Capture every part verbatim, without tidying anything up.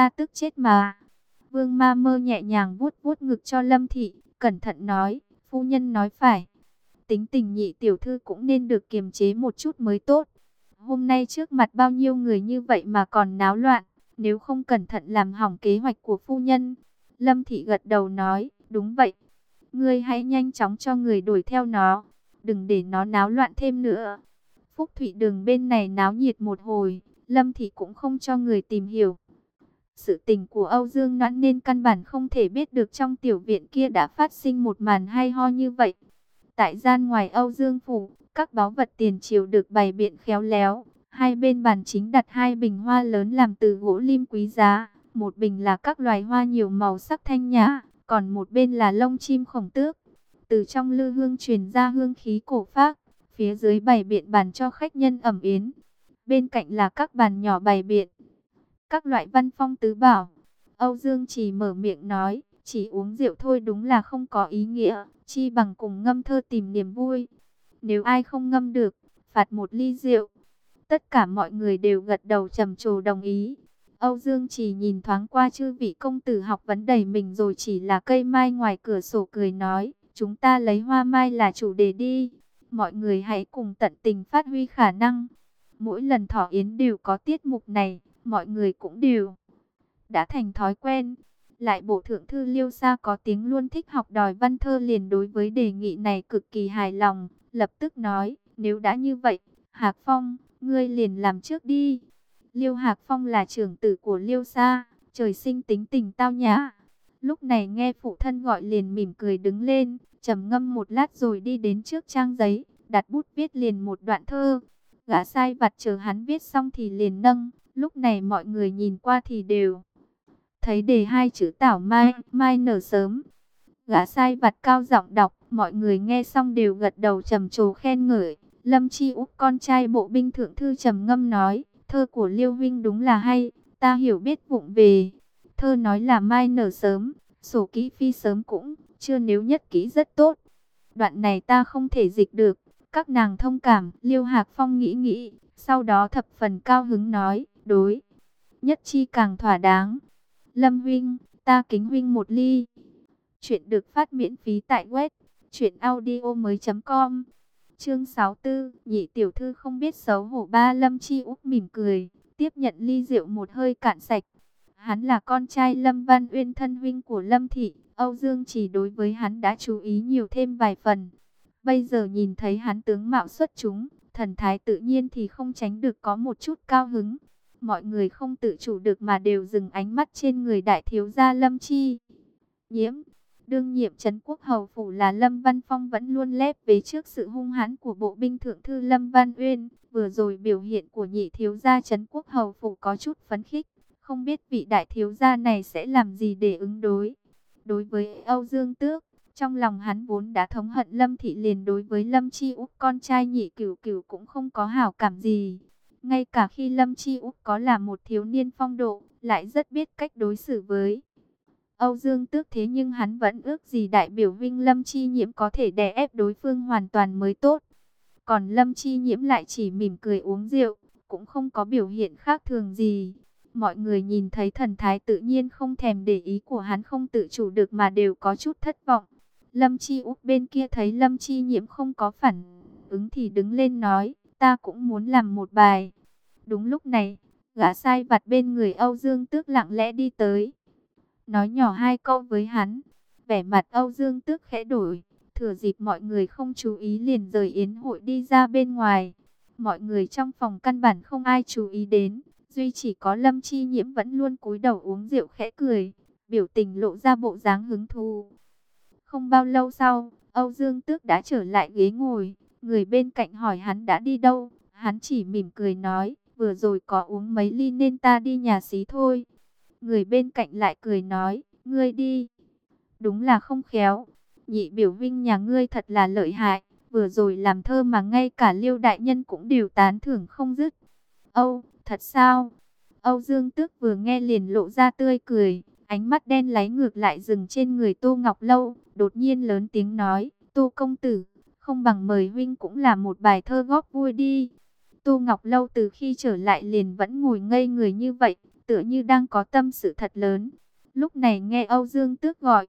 ta tức chết mà. Vương Ma Mơ nhẹ nhàng vuốt vuốt ngực cho Lâm Thị, cẩn thận nói, phu nhân nói phải. Tính tình Nhị tiểu thư cũng nên được kiềm chế một chút mới tốt. Hôm nay trước mặt bao nhiêu người như vậy mà còn náo loạn, nếu không cẩn thận làm hỏng kế hoạch của phu nhân. Lâm Thị gật đầu nói, đúng vậy. Ngươi hãy nhanh chóng cho người đuổi theo nó, đừng để nó náo loạn thêm nữa. Phúc Thụy Đường bên này náo nhiệt một hồi, Lâm Thị cũng không cho người tìm hiểu sự tình của Âu Dương Noãn, nên căn bản không thể biết được trong tiểu viện kia đã phát sinh một màn hay ho như vậy. Tại gian ngoài Âu Dương phủ, các báu vật tiền triều được bày biện khéo léo. Hai bên bàn chính đặt hai bình hoa lớn làm từ gỗ lim quý giá. Một bình là các loài hoa nhiều màu sắc thanh nhã, còn một bên là lông chim khổng tước. Từ trong lư hương truyền ra hương khí cổ phác. Phía dưới bày biện bàn cho khách nhân ẩm yến. Bên cạnh là các bàn nhỏ bày biện các loại văn phong tứ bảo. Âu Dương chỉ mở miệng nói, chỉ uống rượu thôi đúng là không có ý nghĩa, chi bằng cùng ngâm thơ tìm niềm vui. Nếu ai không ngâm được, phạt một ly rượu. Tất cả mọi người đều gật đầu trầm trồ đồng ý. Âu Dương chỉ nhìn thoáng qua chư vị công tử học vấn đầy mình rồi chỉ là cây mai ngoài cửa sổ cười nói, chúng ta lấy hoa mai là chủ đề đi. Mọi người hãy cùng tận tình phát huy khả năng. Mỗi lần thọ yến đều có tiết mục này, mọi người cũng đều đã thành thói quen. Lại bộ thượng thư Liêu Sa có tiếng luôn thích học đòi văn thơ liền đối với đề nghị này cực kỳ hài lòng, lập tức nói, nếu đã như vậy, Hạc Phong, ngươi liền làm trước đi. Liêu Hạc Phong là trưởng tử của Liêu Sa, trời sinh tính tình tao nhã. Lúc này nghe phụ thân gọi liền mỉm cười đứng lên, trầm ngâm một lát rồi đi đến trước trang giấy, đặt bút viết liền một đoạn thơ. Gã sai vặt chờ hắn viết xong thì liền nâng. Lúc này mọi người nhìn qua thì đều thấy đề hai chữ tảo mai, mai nở sớm. Gã sai vặt cao giọng đọc, mọi người nghe xong đều gật đầu trầm trồ khen ngợi. Lâm Chi Úc con trai bộ binh thượng thư trầm ngâm nói, thơ của Liêu huynh đúng là hay, ta hiểu biết vụng về. Thơ nói là mai nở sớm, sổ kỹ phi sớm cũng, chưa nếu nhất kỹ rất tốt. Đoạn này ta không thể dịch được, các nàng thông cảm. Liêu Hạc Phong nghĩ nghĩ, sau đó thập phần cao hứng nói, đối, nhất chi càng thỏa đáng. Lâm huynh, ta kính huynh một ly. Chuyện được phát miễn phí tại web truyện audio mới chấm com. Chương sáu mươi tư, Nhị tiểu thư không biết xấu hổ ba. Lâm Chi Úc mỉm cười, tiếp nhận ly rượu một hơi cạn sạch. Hắn là con trai Lâm Văn Uyên, thân huynh của Lâm thị, Âu Dương chỉ đối với hắn đã chú ý nhiều thêm vài phần. Bây giờ nhìn thấy hắn tướng mạo xuất chúng, thần thái tự nhiên thì không tránh được có một chút cao hứng. Mọi người không tự chủ được mà đều dừng ánh mắt trên người đại thiếu gia Lâm Chi Nhiễm. Đương nhiệm trấn quốc hầu phủ là Lâm Văn Phong vẫn luôn lép vế trước sự hung hãn của bộ binh thượng thư Lâm Văn Uyên. Vừa rồi biểu hiện của nhị thiếu gia trấn quốc hầu phủ có chút phấn khích, không biết vị đại thiếu gia này sẽ làm gì để ứng đối. Đối với Âu Dương Tước, trong lòng hắn vốn đã thống hận Lâm thị, liền đối với Lâm Chi Úc con trai Nhị Cửu Cửu cũng không có hảo cảm gì. Ngay cả khi Lâm Chi Úc có là một thiếu niên phong độ, lại rất biết cách đối xử với Âu Dương Tước, thế nhưng hắn vẫn ước gì đại biểu huynh Lâm Chi Nhiễm có thể đè ép đối phương hoàn toàn mới tốt. Còn Lâm Chi Nhiễm lại chỉ mỉm cười uống rượu, cũng không có biểu hiện khác thường gì. Mọi người nhìn thấy thần thái tự nhiên không thèm để ý của hắn, không tự chủ được mà đều có chút thất vọng. Lâm Chi Úc bên kia thấy Lâm Chi Nhiễm không có phản ứng thì đứng lên nói, ta cũng muốn làm một bài. Đúng lúc này, gã sai vặt bên người Âu Dương Tước lặng lẽ đi tới, nói nhỏ hai câu với hắn. Vẻ mặt Âu Dương Tước khẽ đổi, thừa dịp mọi người không chú ý liền rời yến hội đi ra bên ngoài. Mọi người trong phòng căn bản không ai chú ý đến, duy chỉ có Lâm Chi Nhiễm vẫn luôn cúi đầu uống rượu khẽ cười, biểu tình lộ ra bộ dáng hứng thú. Không bao lâu sau, Âu Dương Tước đã trở lại ghế ngồi, người bên cạnh hỏi hắn đã đi đâu, hắn chỉ mỉm cười nói, vừa rồi có uống mấy ly nên ta đi nhà xí thôi. Người bên cạnh lại cười nói, ngươi đi. Đúng là không khéo, Nhị biểu huynh nhà ngươi thật là lợi hại, vừa rồi làm thơ mà ngay cả Liêu đại nhân cũng đều tán thưởng không dứt. Âu, thật sao? Âu Dương Tước vừa nghe liền lộ ra tươi cười, ánh mắt đen láy ngược lại dừng trên người Tô Ngọc Lâu, đột nhiên lớn tiếng nói, Tô công tử, không bằng mời huynh cũng là một bài thơ góp vui đi. Tô Ngọc Lâu từ khi trở lại liền vẫn ngồi ngây người như vậy, tựa như đang có tâm sự thật lớn. Lúc này nghe Âu Dương Tước gọi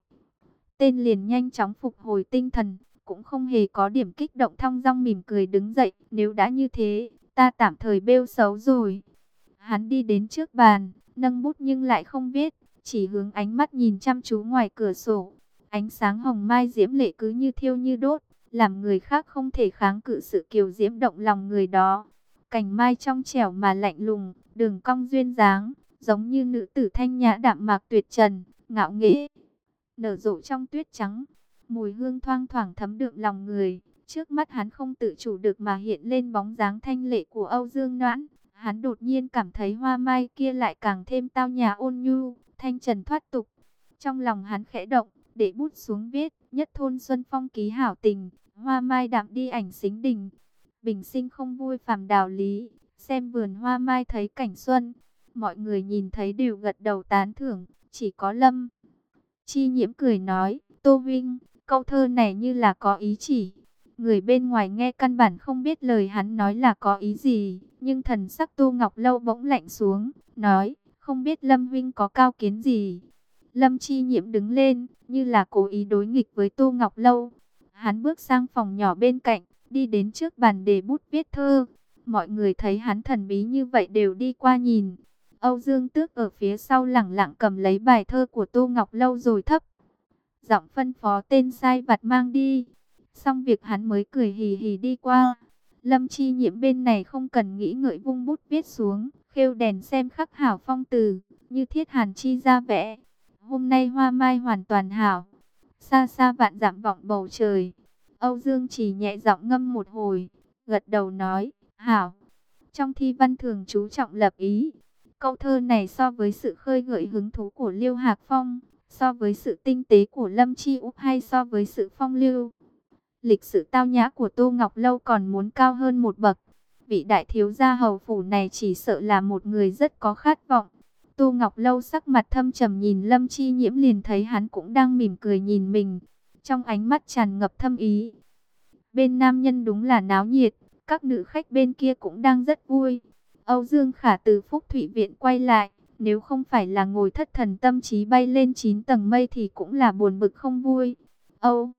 tên liền nhanh chóng phục hồi tinh thần, cũng không hề có điểm kích động, thong dong mỉm cười đứng dậy. Nếu đã như thế, ta tạm thời bêu xấu rồi. Hắn đi đến trước bàn, nâng bút nhưng lại không viết, chỉ hướng ánh mắt nhìn chăm chú ngoài cửa sổ. Ánh sáng hồng mai diễm lệ cứ như thiêu như đốt, làm người khác không thể kháng cự sự kiều diễm động lòng người đó. Cành mai trong trẻo mà lạnh lùng, đường cong duyên dáng, giống như nữ tử thanh nhã đạm mạc tuyệt trần, ngạo nghễ, nở rộ trong tuyết trắng. Mùi hương thoang thoảng thấm đượm lòng người. Trước mắt hắn không tự chủ được mà hiện lên bóng dáng thanh lệ của Âu Dương Noãn. Hắn đột nhiên cảm thấy hoa mai kia lại càng thêm tao nhã ôn nhu, thanh trần thoát tục. Trong lòng hắn khẽ động, để bút xuống viết: nhất thôn xuân phong ký hảo tình, hoa mai đạm đi ảnh xính đình. Bình sinh không vui phàm đào lý, xem vườn hoa mai thấy cảnh xuân. Mọi người nhìn thấy đều gật đầu tán thưởng, chỉ có Lâm Chi Nhiễm cười nói: Tô Vinh, câu thơ này như là có ý chỉ. Người bên ngoài nghe căn bản không biết lời hắn nói là có ý gì, nhưng thần sắc Tô Ngọc Lâu bỗng lạnh xuống, nói: không biết Lâm Vinh có cao kiến gì. Lâm Chi Nhiễm đứng lên, như là cố ý đối nghịch với Tô Ngọc Lâu. Hắn bước sang phòng nhỏ bên cạnh, đi đến trước bàn để bút viết thơ. Mọi người thấy hắn thần bí như vậy đều đi qua nhìn. Âu Dương Tước ở phía sau lẳng lặng cầm lấy bài thơ của Tô Ngọc Lâu rồi thấp giọng phân phó tên sai vặt mang đi. Xong việc hắn mới cười hì hì đi qua. Lâm Chi Nhiễm bên này không cần nghĩ ngợi vung bút viết xuống, khêu đèn xem khắc hảo phong từ, như thiết hàn chi ra vẽ. Hôm nay hoa mai hoàn toàn hảo, xa xa vạn dặm vọng bầu trời. Âu Dương chỉ nhẹ giọng ngâm một hồi, gật đầu nói: hảo. Trong thi văn thường chú trọng lập ý. Câu thơ này so với sự khơi gợi hứng thú của Liêu Hạc Phong, so với sự tinh tế của Lâm Chi Úc, hay so với sự phong lưu lịch sự tao nhã của Tô Ngọc Lâu còn muốn cao hơn một bậc. Vị đại thiếu gia hầu phủ này chỉ sợ là một người rất có khát vọng. Tô Ngọc Lâu sắc mặt thâm trầm nhìn Lâm Chi Nhiễm, liền thấy hắn cũng đang mỉm cười nhìn mình, trong ánh mắt tràn ngập thâm ý. Bên nam nhân đúng là náo nhiệt, các nữ khách bên kia cũng đang rất vui. Âu Dương Khả từ Phúc Thụy Viện quay lại, nếu không phải là ngồi thất thần tâm trí bay lên chín tầng mây thì cũng là buồn bực không vui. Âu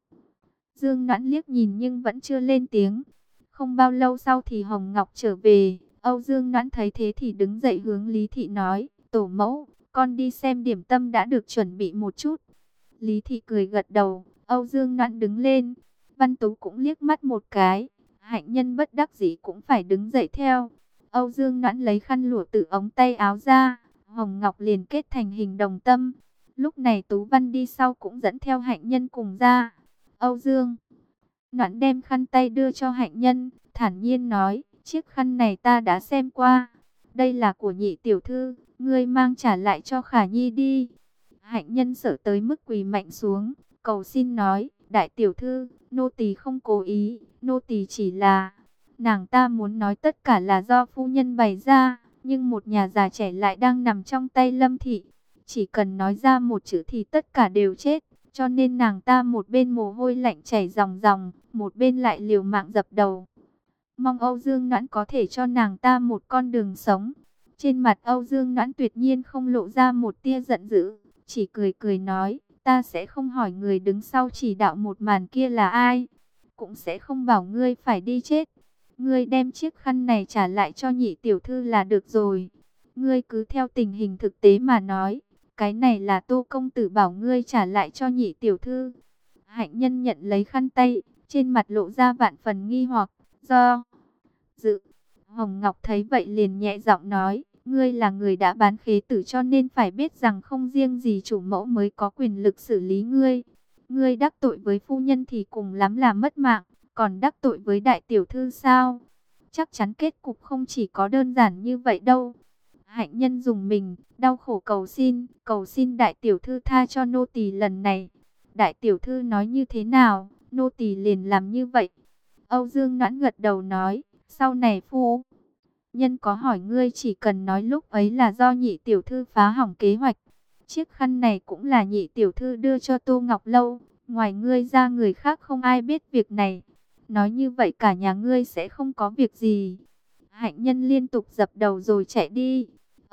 Dương Noãn liếc nhìn nhưng vẫn chưa lên tiếng. Không bao lâu sau thì Hồng Ngọc trở về. Âu Dương Noãn thấy thế thì đứng dậy hướng Lý Thị nói: tổ mẫu, con đi xem điểm tâm đã được chuẩn bị một chút. Lý Thị cười gật đầu. Âu Dương Noãn đứng lên. Văn Tú cũng liếc mắt một cái. Hạnh Nhân bất đắc dĩ cũng phải đứng dậy theo. Âu Dương Noãn lấy khăn lụa từ ống tay áo ra, Hồng Ngọc liền kết thành hình đồng tâm. Lúc này Tú Văn đi sau cũng dẫn theo Hạnh Nhân cùng ra. Âu Dương Noãn đem khăn tay đưa cho Hạnh Nhân, thản nhiên nói: chiếc khăn này ta đã xem qua, đây là của nhị tiểu thư, ngươi mang trả lại cho Khả Nhi đi. Hạnh Nhân sợ tới mức quỳ mạnh xuống, cầu xin nói: đại tiểu thư, nô tỳ không cố ý, nô tỳ chỉ là... Nàng ta muốn nói tất cả là do phu nhân bày ra, nhưng một nhà già trẻ lại đang nằm trong tay Lâm Thị. Chỉ cần nói ra một chữ thì tất cả đều chết, cho nên nàng ta một bên mồ hôi lạnh chảy ròng ròng, một bên lại liều mạng dập đầu. Mong Âu Dương Noãn có thể cho nàng ta một con đường sống. Trên mặt Âu Dương Noãn tuyệt nhiên không lộ ra một tia giận dữ, chỉ cười cười nói: ta sẽ không hỏi người đứng sau chỉ đạo một màn kia là ai, cũng sẽ không bảo ngươi phải đi chết. Ngươi đem chiếc khăn này trả lại cho nhị tiểu thư là được rồi. Ngươi cứ theo tình hình thực tế mà nói, cái này là Tô công tử bảo ngươi trả lại cho nhị tiểu thư. Hạnh Nhân nhận lấy khăn tay, trên mặt lộ ra vạn phần nghi hoặc, do dự. Hồng Ngọc thấy vậy liền nhẹ giọng nói: ngươi là người đã bán khế tử, cho nên phải biết rằng không riêng gì chủ mẫu mới có quyền lực xử lý ngươi. Ngươi đắc tội với phu nhân thì cùng lắm là mất mạng, còn đắc tội với đại tiểu thư sao? Chắc chắn kết cục không chỉ có đơn giản như vậy đâu. Hạnh Nhân dùng mình, đau khổ cầu xin, cầu xin đại tiểu thư tha cho nô tỳ lần này. Đại tiểu thư nói như thế nào, nô tỳ liền làm như vậy. Âu Dương Noãn gật đầu nói: sau này phu nhân có hỏi ngươi chỉ cần nói lúc ấy là do nhị tiểu thư phá hỏng kế hoạch. Chiếc khăn này cũng là nhị tiểu thư đưa cho Tô Ngọc Lâu, ngoài ngươi ra người khác không ai biết việc này. Nói như vậy cả nhà ngươi sẽ không có việc gì. Hạnh Nhân liên tục dập đầu rồi chạy đi.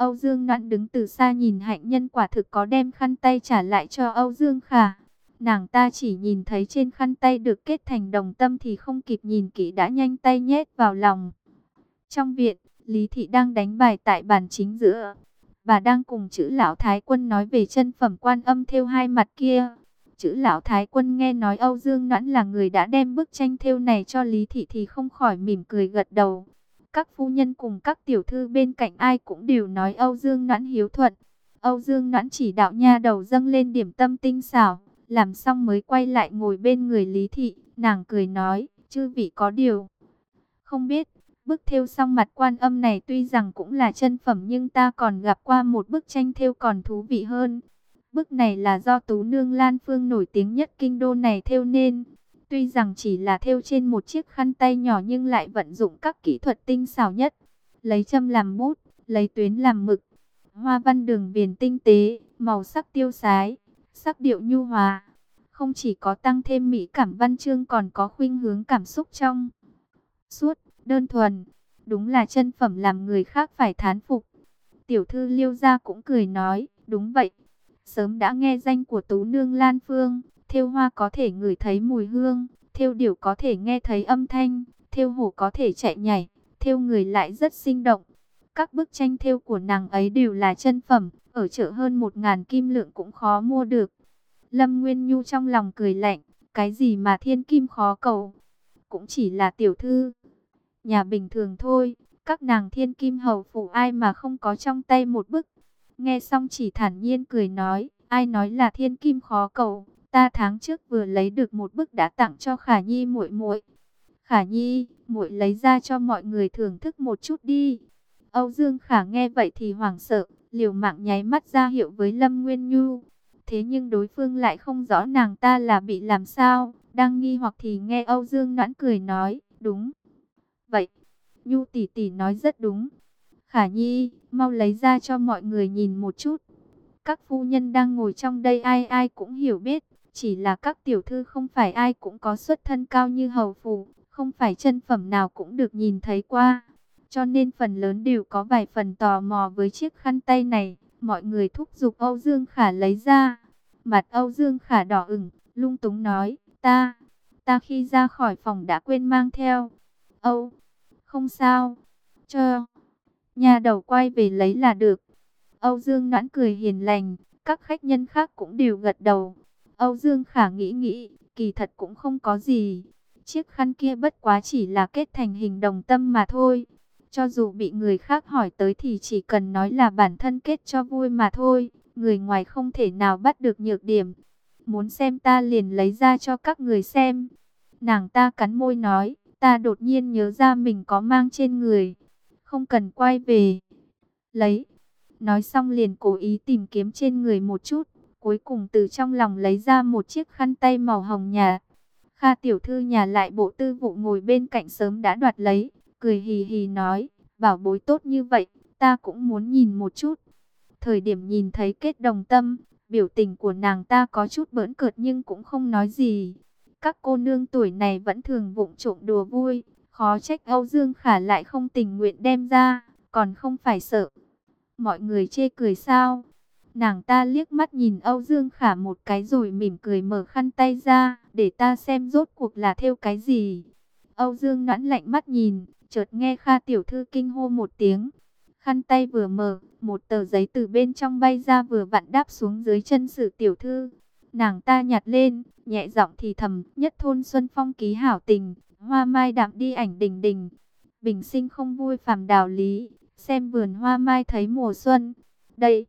Âu Dương Noãn đứng từ xa nhìn hạnh nhân quả thực có đem khăn tay trả lại cho Âu Dương Khả. Nàng ta chỉ nhìn thấy trên khăn tay được kết thành đồng tâm thì không kịp nhìn kỹ đã nhanh tay nhét vào lòng. Trong viện, Lý Thị đang đánh bài tại bàn chính giữa. Bà đang cùng chữ lão Thái Quân nói về chân phẩm Quan Âm thêu hai mặt kia. Chữ lão Thái Quân nghe nói Âu Dương Noãn là người đã đem bức tranh thêu này cho Lý Thị thì không khỏi mỉm cười gật đầu. Các phu nhân cùng các tiểu thư bên cạnh ai cũng đều nói Âu Dương Noãn hiếu thuận. Âu Dương Noãn chỉ đạo nha đầu dâng lên điểm tâm tinh xảo, làm xong mới quay lại ngồi bên người Lý Thị. Nàng cười nói, chư vị có điều không biết, bức thêu song mặt Quan Âm này tuy rằng cũng là chân phẩm nhưng ta còn gặp qua một bức tranh thêu còn thú vị hơn. Bức này là do tú nương Lan Phương nổi tiếng nhất kinh đô này thêu nên. Tuy rằng chỉ là thêu trên một chiếc khăn tay nhỏ nhưng lại vận dụng các kỹ thuật tinh xảo nhất. Lấy châm làm bút, lấy tuyến làm mực. Hoa văn đường viền tinh tế, màu sắc tiêu sái, sắc điệu nhu hòa. Không chỉ có tăng thêm mỹ cảm văn chương còn có khuynh hướng cảm xúc trong suốt, đơn thuần. Đúng là chân phẩm làm người khác phải thán phục. Tiểu thư Liêu gia cũng cười nói, đúng vậy. Sớm đã nghe danh của tú nương Lan Phương, thêu hoa có thể ngửi thấy mùi hương, thêu điểu có thể nghe thấy âm thanh, thêu hổ có thể chạy nhảy, thêu người lại rất sinh động. Các bức tranh thêu của nàng ấy đều là chân phẩm, ở chợ hơn một ngàn kim lượng cũng khó mua được. Lâm Nguyên Nhu trong lòng cười lạnh, cái gì mà thiên kim khó cầu, cũng chỉ là tiểu thư nhà bình thường thôi, các nàng thiên kim hầu phủ ai mà không có trong tay một bức. Nghe xong chỉ thản nhiên cười nói, ai nói là thiên kim khó cầu, ta tháng trước vừa lấy được một bức đã tặng cho Khả Nhi muội muội. Khả Nhi, muội lấy ra cho mọi người thưởng thức một chút đi. Âu Dương Khả nghe vậy thì hoảng sợ, liều mạng nháy mắt ra hiệu với Lâm Nguyên Nhu. Thế nhưng đối phương lại không rõ nàng ta là bị làm sao, đang nghi hoặc thì nghe Âu Dương Noãn cười nói, đúng vậy, Nhu tỷ tỷ nói rất đúng. Khả Nhi, mau lấy ra cho mọi người nhìn một chút. Các phu nhân đang ngồi trong đây ai ai cũng hiểu biết, chỉ là các tiểu thư không phải ai cũng có xuất thân cao như hầu phủ, không phải chân phẩm nào cũng được nhìn thấy qua. Cho nên phần lớn đều có vài phần tò mò với chiếc khăn tay này, mọi người thúc giục Âu Dương Khả lấy ra. Mặt Âu Dương Khả đỏ ửng, lung túng nói, ta, ta khi ra khỏi phòng đã quên mang theo. Âu, không sao, cho nhà đầu quay về lấy là được. Âu Dương Noãn cười hiền lành, các khách nhân khác cũng đều gật đầu. Âu Dương Khả nghĩ nghĩ, kỳ thật cũng không có gì. Chiếc khăn kia bất quá chỉ là kết thành hình đồng tâm mà thôi. Cho dù bị người khác hỏi tới thì chỉ cần nói là bản thân kết cho vui mà thôi. Người ngoài không thể nào bắt được nhược điểm. Muốn xem ta liền lấy ra cho các người xem. Nàng ta cắn môi nói, ta đột nhiên nhớ ra mình có mang trên người. Không cần quay về lấy. Nói xong liền cố ý tìm kiếm trên người một chút. Cuối cùng từ trong lòng lấy ra một chiếc khăn tay màu hồng nhạt. Kha tiểu thư nhà lại bộ tư vụ ngồi bên cạnh sớm đã đoạt lấy. Cười hì hì nói, bảo bối tốt như vậy, ta cũng muốn nhìn một chút. Thời điểm nhìn thấy kết đồng tâm, biểu tình của nàng ta có chút bỡn cợt nhưng cũng không nói gì. Các cô nương tuổi này vẫn thường vụng trộm đùa vui, khó trách Âu Dương Khả lại không tình nguyện đem ra, còn không phải sợ mọi người chê cười sao. Nàng ta liếc mắt nhìn Âu Dương Khả một cái rồi mỉm cười mở khăn tay ra, để ta xem rốt cuộc là thêu cái gì. Âu Dương Noãn lạnh mắt nhìn, chợt nghe Kha tiểu thư kinh hô một tiếng. Khăn tay vừa mở, một tờ giấy từ bên trong bay ra vừa vặn đáp xuống dưới chân Sử tiểu thư. Nàng ta nhặt lên, nhẹ giọng thì thầm, nhất thôn xuân phong ký hảo tình, hoa mai đạm đi ảnh đình đình. Bình sinh không vui phàm đào lý, xem vườn hoa mai thấy mùa xuân. Đây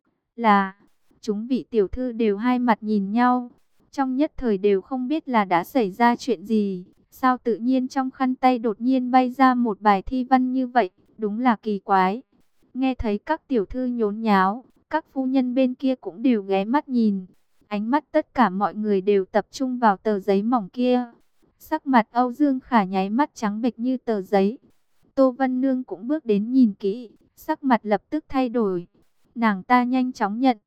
là, chúng vị tiểu thư đều hai mặt nhìn nhau, trong nhất thời đều không biết là đã xảy ra chuyện gì. Sao tự nhiên trong khăn tay đột nhiên bay ra một bài thi văn như vậy, đúng là kỳ quái. Nghe thấy các tiểu thư nhốn nháo, các phu nhân bên kia cũng đều ghé mắt nhìn. Ánh mắt tất cả mọi người đều tập trung vào tờ giấy mỏng kia. Sắc mặt Âu Dương Khả nháy mắt trắng bệch như tờ giấy. Tô Vân Nương cũng bước đến nhìn kỹ, sắc mặt lập tức thay đổi. Nàng ta nhanh chóng nhận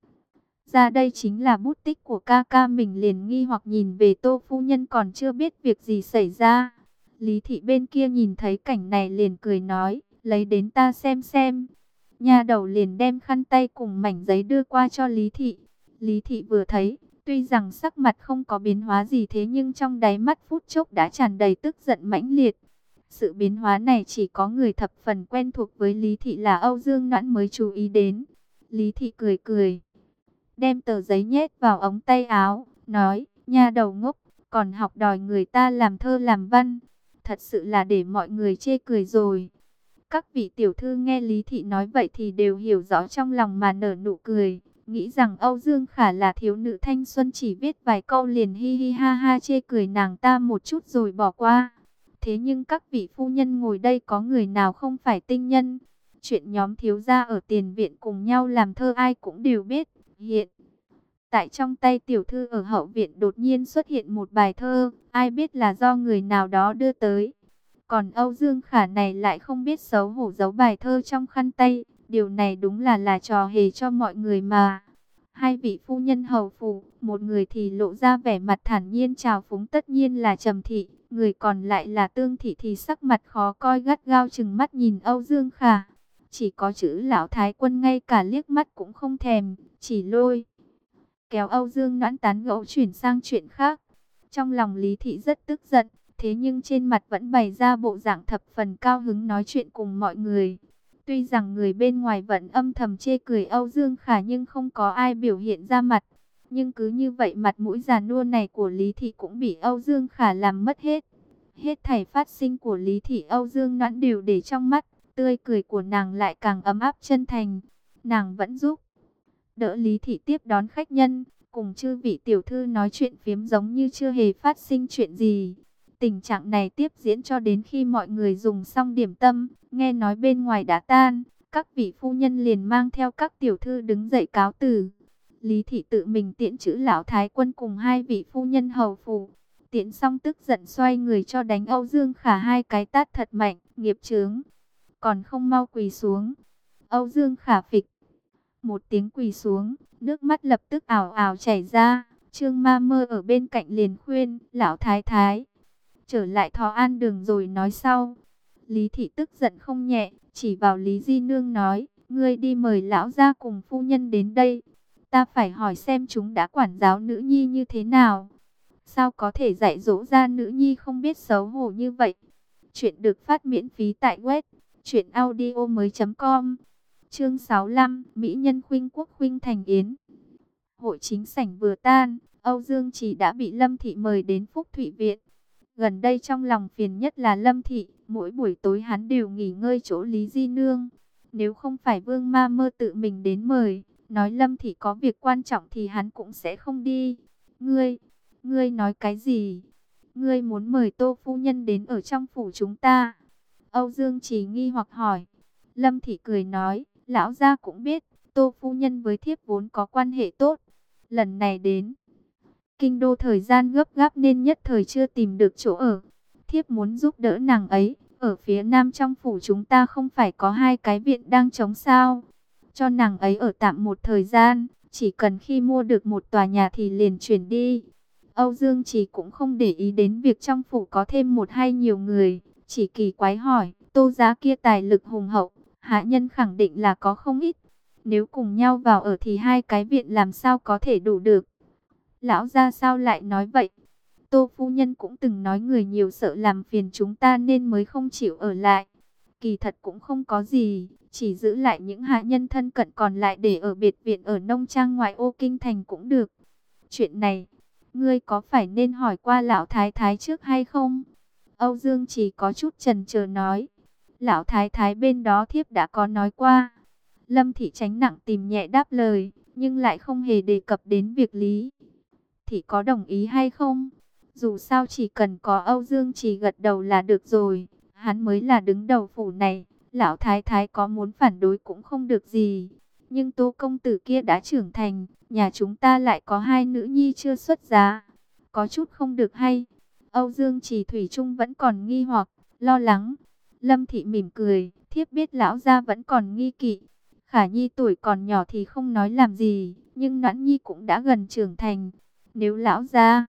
ra đây chính là bút tích của ca ca mình, liền nghi hoặc nhìn về Tô phu nhân còn chưa biết việc gì xảy ra. Lý thị bên kia nhìn thấy cảnh này liền cười nói, lấy đến ta xem xem. Nha đầu liền đem khăn tay cùng mảnh giấy đưa qua cho Lý Thị. Lý Thị vừa thấy, tuy rằng sắc mặt không có biến hóa gì thế nhưng trong đáy mắt phút chốc đã tràn đầy tức giận mãnh liệt. Sự biến hóa này chỉ có người thập phần quen thuộc với Lý Thị là Âu Dương Noãn mới chú ý đến. Lý Thị cười cười, đem tờ giấy nhét vào ống tay áo, nói, nha đầu ngốc, còn học đòi người ta làm thơ làm văn. Thật sự là để mọi người chê cười rồi. Các vị tiểu thư nghe Lý Thị nói vậy thì đều hiểu rõ trong lòng mà nở nụ cười. Nghĩ rằng Âu Dương Khả là thiếu nữ thanh xuân chỉ viết vài câu liền hi hi ha ha chê cười nàng ta một chút rồi bỏ qua. Thế nhưng các vị phu nhân ngồi đây có người nào không phải tinh nhân? Chuyện nhóm thiếu gia ở tiền viện cùng nhau làm thơ ai cũng đều biết. Hiện tại trong tay tiểu thư ở hậu viện đột nhiên xuất hiện một bài thơ, ai biết là do người nào đó đưa tới. Còn Âu Dương Khả này lại không biết xấu hổ giấu bài thơ trong khăn tay, điều này đúng là là trò hề cho mọi người mà. Hai vị phu nhân hầu phủ, một người thì lộ ra vẻ mặt thản nhiên trào phúng tất nhiên là Trầm Thị, người còn lại là Tương Thị thì sắc mặt khó coi gắt gao chừng mắt nhìn Âu Dương Khả. Chỉ có chữ lão thái quân ngay cả liếc mắt cũng không thèm, chỉ lôi kéo Âu Dương Noãn tán gẫu chuyển sang chuyện khác. Trong lòng Lý Thị rất tức giận, thế nhưng trên mặt vẫn bày ra bộ dạng thập phần cao hứng nói chuyện cùng mọi người. Tuy rằng người bên ngoài vẫn âm thầm chê cười Âu Dương Khả nhưng không có ai biểu hiện ra mặt. Nhưng cứ như vậy mặt mũi già nua này của Lý Thị cũng bị Âu Dương Khả làm mất hết. Hết thảy phát sinh của Lý Thị Âu Dương Noãn đều để trong mắt, tươi cười của nàng lại càng ấm áp chân thành. Nàng vẫn giúp đỡ Lý Thị tiếp đón khách nhân, cùng chư vị tiểu thư nói chuyện phiếm giống như chưa hề phát sinh chuyện gì. Tình trạng này tiếp diễn cho đến khi mọi người dùng xong điểm tâm, nghe nói bên ngoài đã tan, các vị phu nhân liền mang theo các tiểu thư đứng dậy cáo từ. Lý Thị tự mình tiễn chữ lão thái quân cùng hai vị phu nhân hầu phủ. Tiễn xong tức giận xoay người cho đánh Âu Dương Khả hai cái tát thật mạnh, nghiệp chướng. Còn không mau quỳ xuống. Âu Dương Khả phịch một tiếng quỳ xuống, nước mắt lập tức ảo ảo chảy ra. Trương Ma Mơ ở bên cạnh liền khuyên, lão thái thái, trở lại Thọ An Đường rồi nói sau. Lý Thị tức giận không nhẹ, chỉ vào Lý Di Nương nói, ngươi đi mời lão gia cùng phu nhân đến đây. Ta phải hỏi xem chúng đã quản giáo nữ nhi như thế nào. Sao có thể dạy dỗ ra nữ nhi không biết xấu hổ như vậy. Chuyện được phát miễn phí tại web truyện audio mới chấm com. Chương sáu mươi lăm, Mỹ nhân khuynh quốc khuynh thành yến. Hội chính sảnh vừa tan, Âu Dương Trì đã bị Lâm Thị mời đến Phúc Thụy Viện. Gần đây trong lòng phiền nhất là Lâm Thị, mỗi buổi tối hắn đều nghỉ ngơi chỗ Lý Di Nương. Nếu không phải Vương Ma Mơ tự mình đến mời, nói Lâm Thị có việc quan trọng thì hắn cũng sẽ không đi. Ngươi, ngươi nói cái gì? Ngươi muốn mời Tô phu nhân đến ở trong phủ chúng ta? Âu Dương Trì nghi hoặc hỏi. Lâm Thị cười nói, lão gia cũng biết, Tô phu nhân với thiếp vốn có quan hệ tốt. Lần này đến Kinh Đô thời gian gấp gáp nên nhất thời chưa tìm được chỗ ở. Thiếp muốn giúp đỡ nàng ấy. Ở phía nam trong phủ chúng ta không phải có hai cái viện đang trống sao? Cho nàng ấy ở tạm một thời gian. Chỉ cần khi mua được một tòa nhà thì liền chuyển đi. Âu Dương Trì cũng không để ý đến việc trong phủ có thêm một hay nhiều người. Chỉ kỳ quái hỏi, Tô giá kia tài lực hùng hậu, hạ nhân khẳng định là có không ít. Nếu cùng nhau vào ở thì hai cái viện làm sao có thể đủ được? Lão gia sao lại nói vậy? Tô phu nhân cũng từng nói người nhiều sợ làm phiền chúng ta nên mới không chịu ở lại. Kỳ thật cũng không có gì, chỉ giữ lại những hạ nhân thân cận còn lại để ở biệt viện ở nông trang ngoại ô kinh thành cũng được. Chuyện này, ngươi có phải nên hỏi qua lão thái thái trước hay không? Âu Dương chỉ có chút chần chờ nói. Lão thái thái bên đó thiếp đã có nói qua. Lâm Thị tránh nặng tìm nhẹ đáp lời, nhưng lại không hề đề cập đến việc Lý Thị có đồng ý hay không. Dù sao chỉ cần có Âu Dương Trì gật đầu là được rồi, hắn mới là đứng đầu phủ này, lão thái thái có muốn phản đối cũng không được gì. Nhưng Tô công tử kia đã trưởng thành, nhà chúng ta lại có hai nữ nhi chưa xuất giá, có chút không được hay. Âu Dương Trì thủy chung vẫn còn nghi hoặc, lo lắng. Lâm Thị mỉm cười, thiếp biết lão gia vẫn còn nghi kỵ. Khả Nhi tuổi còn nhỏ thì không nói làm gì, nhưng Noãn Nhi cũng đã gần trưởng thành. Nếu lão gia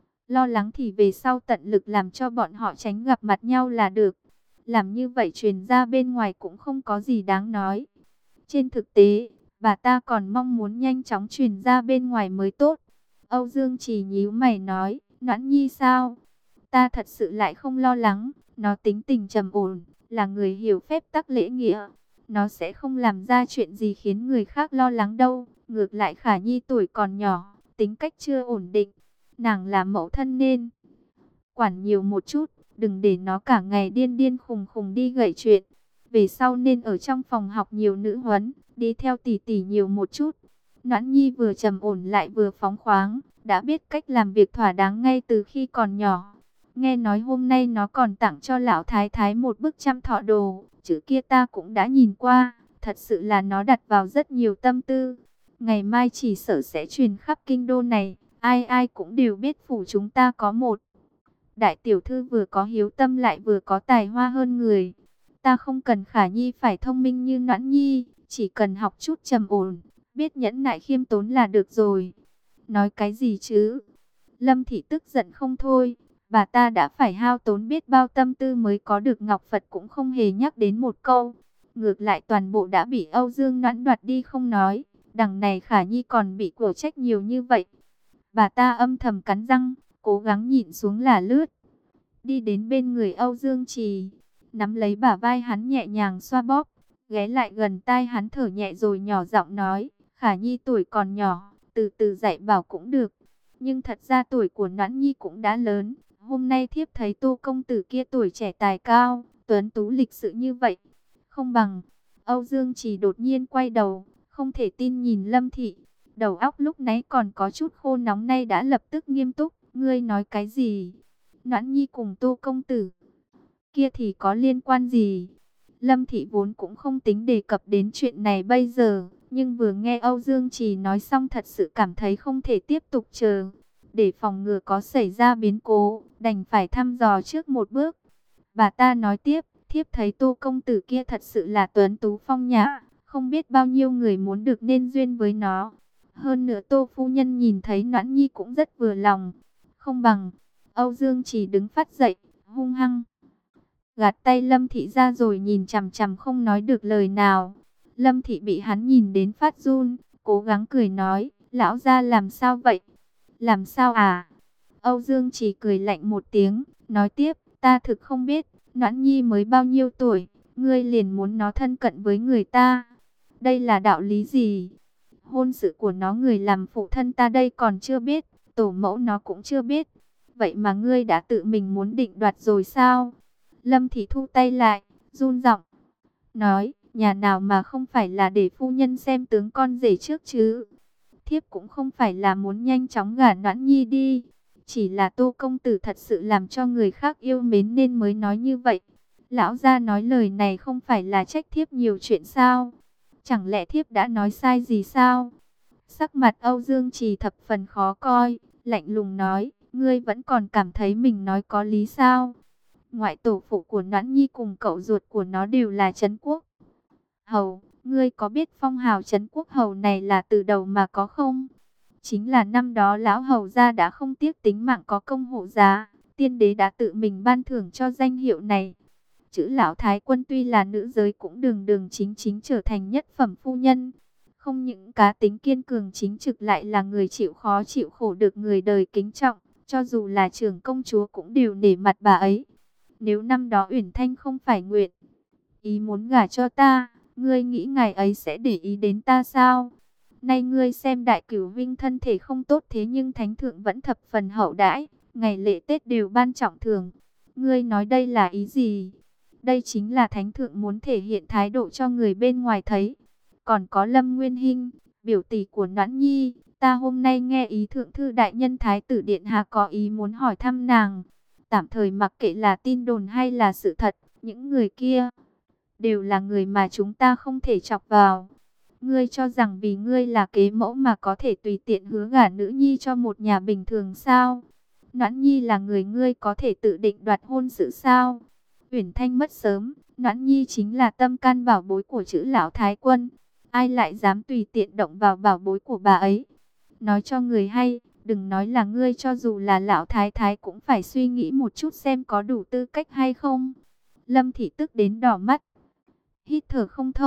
lo lắng thì về sau tận lực làm cho bọn họ tránh gặp mặt nhau là được. Làm như vậy truyền ra bên ngoài cũng không có gì đáng nói. Trên thực tế, bà ta còn mong muốn nhanh chóng truyền ra bên ngoài mới tốt. Âu Dương Trì nhíu mày nói, Noãn Nhi sao? Ta thật sự lại không lo lắng, nó tính tình trầm ổn, là người hiểu phép tắc lễ nghĩa. Nó sẽ không làm ra chuyện gì khiến người khác lo lắng đâu. Ngược lại Khả Nhi tuổi còn nhỏ, tính cách chưa ổn định. Nàng là mẫu thân nên quản nhiều một chút, đừng để nó cả ngày điên điên khùng khùng đi gậy chuyện. Về sau nên ở trong phòng học nhiều nữ huấn, đi theo tỷ tỷ nhiều một chút. Noãn Nhi vừa trầm ổn lại vừa phóng khoáng, đã biết cách làm việc thỏa đáng ngay từ khi còn nhỏ. Nghe nói hôm nay nó còn tặng cho lão thái thái một bức trăm thọ đồ, chữ kia ta cũng đã nhìn qua, thật sự là nó đặt vào rất nhiều tâm tư. Ngày mai chỉ sợ sẽ truyền khắp kinh đô này, ai ai cũng đều biết phủ chúng ta có một đại tiểu thư vừa có hiếu tâm lại vừa có tài hoa hơn người. Ta không cần Khả Nhi phải thông minh như Noãn Nhi, chỉ cần học chút trầm ổn, biết nhẫn nại khiêm tốn là được rồi. Nói cái gì chứ? Lâm Thị tức giận không thôi, bà ta đã phải hao tốn biết bao tâm tư mới có được ngọc Phật cũng không hề nhắc đến một câu. Ngược lại toàn bộ đã bị Âu Dương Noãn đoạt đi không nói, đằng này Khả Nhi còn bị của trách nhiều như vậy. Bà ta âm thầm cắn răng, cố gắng nhịn xuống là lướt. Đi đến bên người Âu Dương Trì, nắm lấy bả vai hắn nhẹ nhàng xoa bóp, ghé lại gần tai hắn thở nhẹ rồi nhỏ giọng nói, Khả Nhi tuổi còn nhỏ, từ từ dạy bảo cũng được. Nhưng thật ra tuổi của Noãn Nhi cũng đã lớn, hôm nay thiếp thấy Tô công tử kia tuổi trẻ tài cao, tuấn tú lịch sự như vậy. Không bằng, Âu Dương Trì đột nhiên quay đầu, không thể tin nhìn Lâm Thị. Đầu óc lúc nãy còn có chút khô nóng nay đã lập tức nghiêm túc, ngươi nói cái gì? Noãn Nhi cùng Tô công tử kia thì có liên quan gì? Lâm Thị vốn cũng không tính đề cập đến chuyện này bây giờ, nhưng vừa nghe Âu Dương Trì nói xong thật sự cảm thấy không thể tiếp tục chờ. Để phòng ngừa có xảy ra biến cố, đành phải thăm dò trước một bước. Bà ta nói tiếp, thiếp thấy Tô công tử kia thật sự là tuấn tú phong nhã, không biết bao nhiêu người muốn được nên duyên với nó. Hơn nữa Tô phu nhân nhìn thấy Noãn Nhi cũng rất vừa lòng. Không bằng, Âu Dương Trì đứng phát dậy, hung hăng gạt tay Lâm Thị ra rồi nhìn chằm chằm không nói được lời nào. Lâm Thị bị hắn nhìn đến phát run, cố gắng cười nói, lão gia làm sao vậy? Làm sao à? Âu Dương Trì cười lạnh một tiếng, nói tiếp, ta thực không biết, Noãn Nhi mới bao nhiêu tuổi, ngươi liền muốn nó thân cận với người ta. Đây là đạo lý gì? Hôn sự của nó người làm phụ thân ta đây còn chưa biết, tổ mẫu nó cũng chưa biết. Vậy mà ngươi đã tự mình muốn định đoạt rồi sao? Lâm Thị thu tay lại, run giọng nói, nhà nào mà không phải là để phu nhân xem tướng con rể trước chứ. Thiếp cũng không phải là muốn nhanh chóng gả Noãn Nhi đi. Chỉ là Tô công tử thật sự làm cho người khác yêu mến nên mới nói như vậy. Lão gia nói lời này không phải là trách thiếp nhiều chuyện sao? Chẳng lẽ thiếp đã nói sai gì sao? Sắc mặt Âu Dương Trì thập phần khó coi, lạnh lùng nói, ngươi vẫn còn cảm thấy mình nói có lý sao? Ngoại tổ phụ của Noãn Nhi cùng cậu ruột của nó đều là Trấn Quốc Hầu, ngươi có biết phong hào Trấn Quốc Hầu này là từ đầu mà có không? Chính là năm đó lão hầu gia đã không tiếc tính mạng có công hộ giá, tiên đế đã tự mình ban thưởng cho danh hiệu này. Chữ lão thái quân tuy là nữ giới cũng đường đường chính chính trở thành nhất phẩm phu nhân. Không những cá tính kiên cường chính trực lại là người chịu khó chịu khổ được người đời kính trọng, cho dù là trưởng công chúa cũng đều nể mặt bà ấy. Nếu năm đó Uyển Thanh không phải nguyện ý muốn gả cho ta, ngươi nghĩ ngài ấy sẽ để ý đến ta sao? Nay ngươi xem Đại Cửu Vinh thân thể không tốt thế nhưng thánh thượng vẫn thập phần hậu đãi, ngày lễ Tết đều ban trọng thưởng. Ngươi nói đây là ý gì? Đây chính là thánh thượng muốn thể hiện thái độ cho người bên ngoài thấy. Còn có Lâm Nguyên Hinh, biểu tỷ của Noãn Nhi, ta hôm nay nghe ý thượng thư đại nhân thái tử điện hạ có ý muốn hỏi thăm nàng. Tạm thời mặc kệ là tin đồn hay là sự thật, những người kia đều là người mà chúng ta không thể chọc vào. Ngươi cho rằng vì ngươi là kế mẫu mà có thể tùy tiện hứa gả nữ nhi cho một nhà bình thường sao? Noãn Nhi là người ngươi có thể tự định đoạt hôn sự sao? Uyển Thanh mất sớm, Noãn Nhi chính là tâm can bảo bối của chữ lão thái quân. Ai lại dám tùy tiện động vào bảo bối của bà ấy? Nói cho người hay, đừng nói là ngươi, cho dù là lão thái thái cũng phải suy nghĩ một chút xem có đủ tư cách hay không. Lâm Thị tức đến đỏ mắt, hít thở không thông,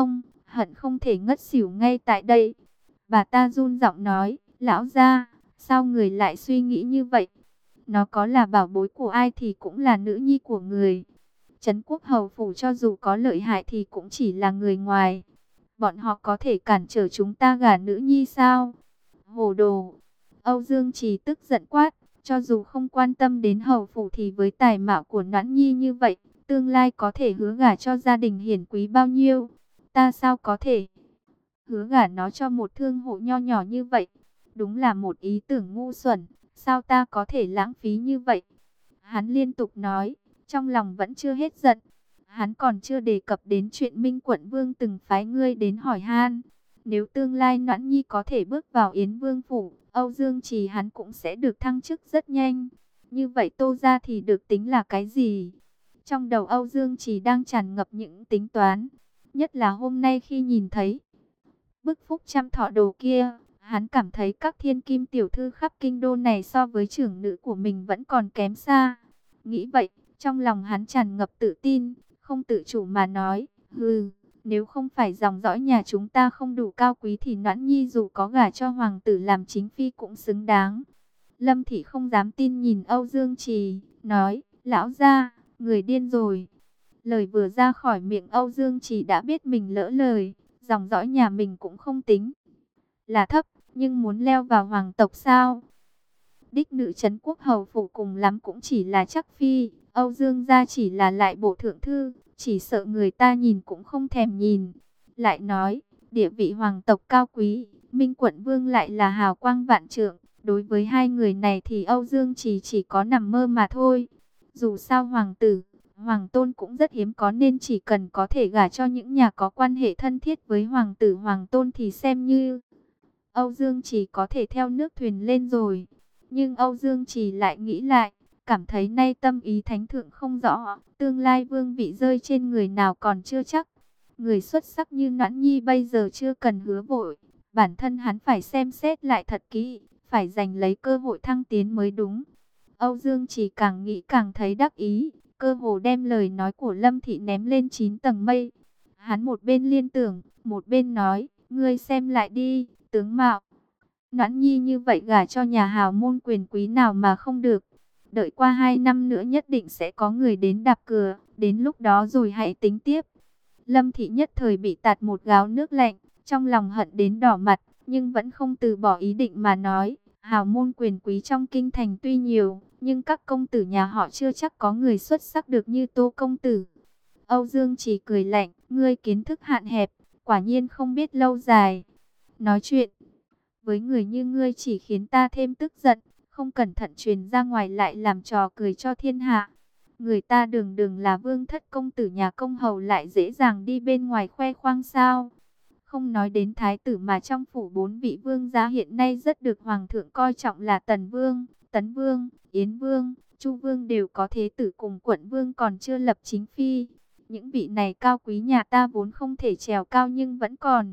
hận không thể ngất xỉu ngay tại đây. Bà ta run giọng nói, lão gia, sao người lại suy nghĩ như vậy? Nó có là bảo bối của ai thì cũng là nữ nhi của người. Trấn Quốc hầu phủ cho dù có lợi hại thì cũng chỉ là người ngoài. Bọn họ có thể cản trở chúng ta gả nữ nhi sao? Hồ đồ! Âu Dương Trì tức giận quát, cho dù không quan tâm đến hầu phủ thì với tài mạo của Noãn Nhi như vậy, tương lai có thể hứa gả cho gia đình hiển quý bao nhiêu? Ta sao có thể hứa gả nó cho một thương hộ nho nhỏ như vậy? Đúng là một ý tưởng ngu xuẩn, sao ta có thể lãng phí như vậy? Hắn liên tục nói, trong lòng vẫn chưa hết giận. Hắn còn chưa đề cập đến chuyện Minh Quận Vương từng phái ngươi đến hỏi han. Nếu tương lai Noãn Nhi có thể bước vào Yến Vương phủ, Âu Dương Trì hắn cũng sẽ được thăng chức rất nhanh. Như vậy Tô gia thì được tính là cái gì? Trong đầu Âu Dương Trì đang tràn ngập những tính toán. Nhất là hôm nay khi nhìn thấy bức phúc trăm thọ đồ kia, hắn cảm thấy các thiên kim tiểu thư khắp kinh đô này so với trưởng nữ của mình vẫn còn kém xa. Nghĩ vậy, trong lòng hắn tràn ngập tự tin, không tự chủ mà nói, hừ, nếu không phải dòng dõi nhà chúng ta không đủ cao quý thì Noãn Nhi dù có gả cho hoàng tử làm chính phi cũng xứng đáng. Lâm Thị không dám tin nhìn Âu Dương Trì, nói, lão gia, người điên rồi. Lời vừa ra khỏi miệng Âu Dương Trì đã biết mình lỡ lời, dòng dõi nhà mình cũng không tính là thấp, nhưng muốn leo vào hoàng tộc sao? Đích nữ Trấn Quốc hầu phủ cùng lắm cũng chỉ là chắc phi, Âu Dương gia chỉ là lại bộ thượng thư, chỉ sợ người ta nhìn cũng không thèm nhìn. Lại nói, địa vị hoàng tộc cao quý, Minh Quận Vương lại là hào quang vạn trượng, đối với hai người này thì Âu Dương chỉ chỉ có nằm mơ mà thôi. Dù sao hoàng tử, hoàng tôn cũng rất hiếm có, nên chỉ cần có thể gả cho những nhà có quan hệ thân thiết với hoàng tử hoàng tôn thì xem như Âu Dương chỉ có thể theo nước thuyền lên rồi. Nhưng Âu Dương Trì lại nghĩ lại, cảm thấy nay tâm ý thánh thượng không rõ, tương lai vương vị rơi trên người nào còn chưa chắc. Người xuất sắc như Noãn Nhi bây giờ chưa cần hứa vội, bản thân hắn phải xem xét lại thật kỹ, phải giành lấy cơ hội thăng tiến mới đúng. Âu Dương Trì càng nghĩ càng thấy đắc ý, cơ hồ đem lời nói của Lâm Thị ném lên chín tầng mây. Hắn một bên liên tưởng, một bên nói, ngươi xem lại đi, tướng mạo Noãn Nhi như vậy gả cho nhà hào môn quyền quý nào mà không được. Đợi qua hai năm nữa nhất định sẽ có người đến đạp cửa, đến lúc đó rồi hãy tính tiếp. Lâm Thị nhất thời bị tạt một gáo nước lạnh, trong lòng hận đến đỏ mặt, nhưng vẫn không từ bỏ ý định mà nói, hào môn quyền quý trong kinh thành tuy nhiều, nhưng các công tử nhà họ chưa chắc có người xuất sắc được như Tô công tử. Âu Dương chỉ cười lạnh, ngươi kiến thức hạn hẹp, quả nhiên không biết lâu dài. Nói chuyện với người như ngươi chỉ khiến ta thêm tức giận, không cẩn thận truyền ra ngoài lại làm trò cười cho thiên hạ. Người ta đường đường là vương thất công tử nhà công hầu lại dễ dàng đi bên ngoài khoe khoang sao? Không nói đến thái tử mà trong phủ bốn vị vương gia hiện nay rất được hoàng thượng coi trọng là Tần Vương, Tấn Vương, Yến Vương, Chu Vương đều có thế tử cùng quận vương còn chưa lập chính phi. Những vị này cao quý nhà ta vốn không thể trèo cao nhưng vẫn còn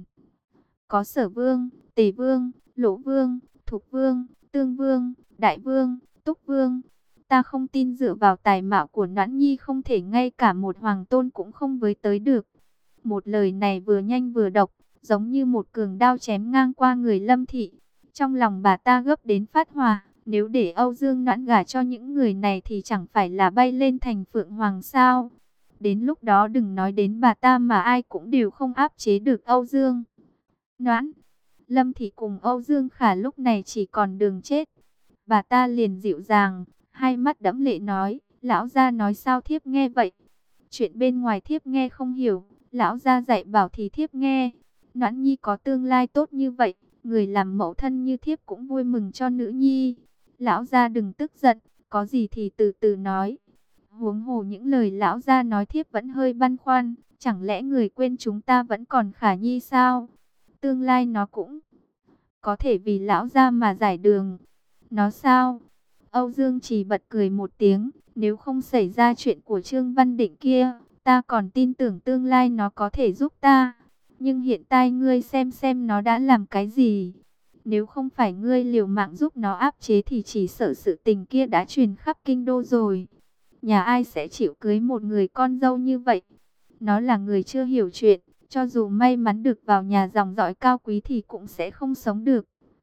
có Sở Vương, Tề Vương, Lỗ Vương, Thục Vương, Tương Vương, Đại Vương, Túc Vương. Ta không tin dựa vào tài mạo của Noãn Nhi không thể ngay cả một hoàng tôn cũng không với tới được. Một lời này vừa nhanh vừa độc, giống như một cường đao chém ngang qua người Lâm Thị. Trong lòng bà ta gấp đến phát hỏa, nếu để Âu Dương Noãn gả cho những người này thì chẳng phải là bay lên thành phượng hoàng sao? Đến lúc đó đừng nói đến bà ta mà ai cũng đều không áp chế được Âu Dương Noãn. Lâm Thị cùng Âu Dương Khả lúc này chỉ còn đường chết. Bà ta liền dịu dàng, hai mắt đẫm lệ nói, lão gia nói sao thiếp nghe vậy? Chuyện bên ngoài thiếp nghe không hiểu, lão gia dạy bảo thì thiếp nghe. Noãn Nhi có tương lai tốt như vậy, người làm mẫu thân như thiếp cũng vui mừng cho nữ nhi. Lão gia đừng tức giận, có gì thì từ từ nói. Huống hồ những lời lão gia nói thiếp vẫn hơi băn khoăn, chẳng lẽ người quên chúng ta vẫn còn Khả Nhi sao? Tương lai nó cũng có thể vì lão gia mà giải đường. Nó sao? Âu Dương chỉ bật cười một tiếng, nếu không xảy ra chuyện của Trương Văn Định kia, ta còn tin tưởng tương lai nó có thể giúp ta. Nhưng hiện tại ngươi xem xem nó đã làm cái gì. Nếu không phải ngươi liều mạng giúp nó áp chế thì chỉ sợ sự tình kia đã truyền khắp kinh đô rồi. Nhà ai sẽ chịu cưới một người con dâu như vậy? Nó là người chưa hiểu chuyện, cho dù may mắn được vào nhà dòng dõi cao quý thì cũng sẽ không sống được.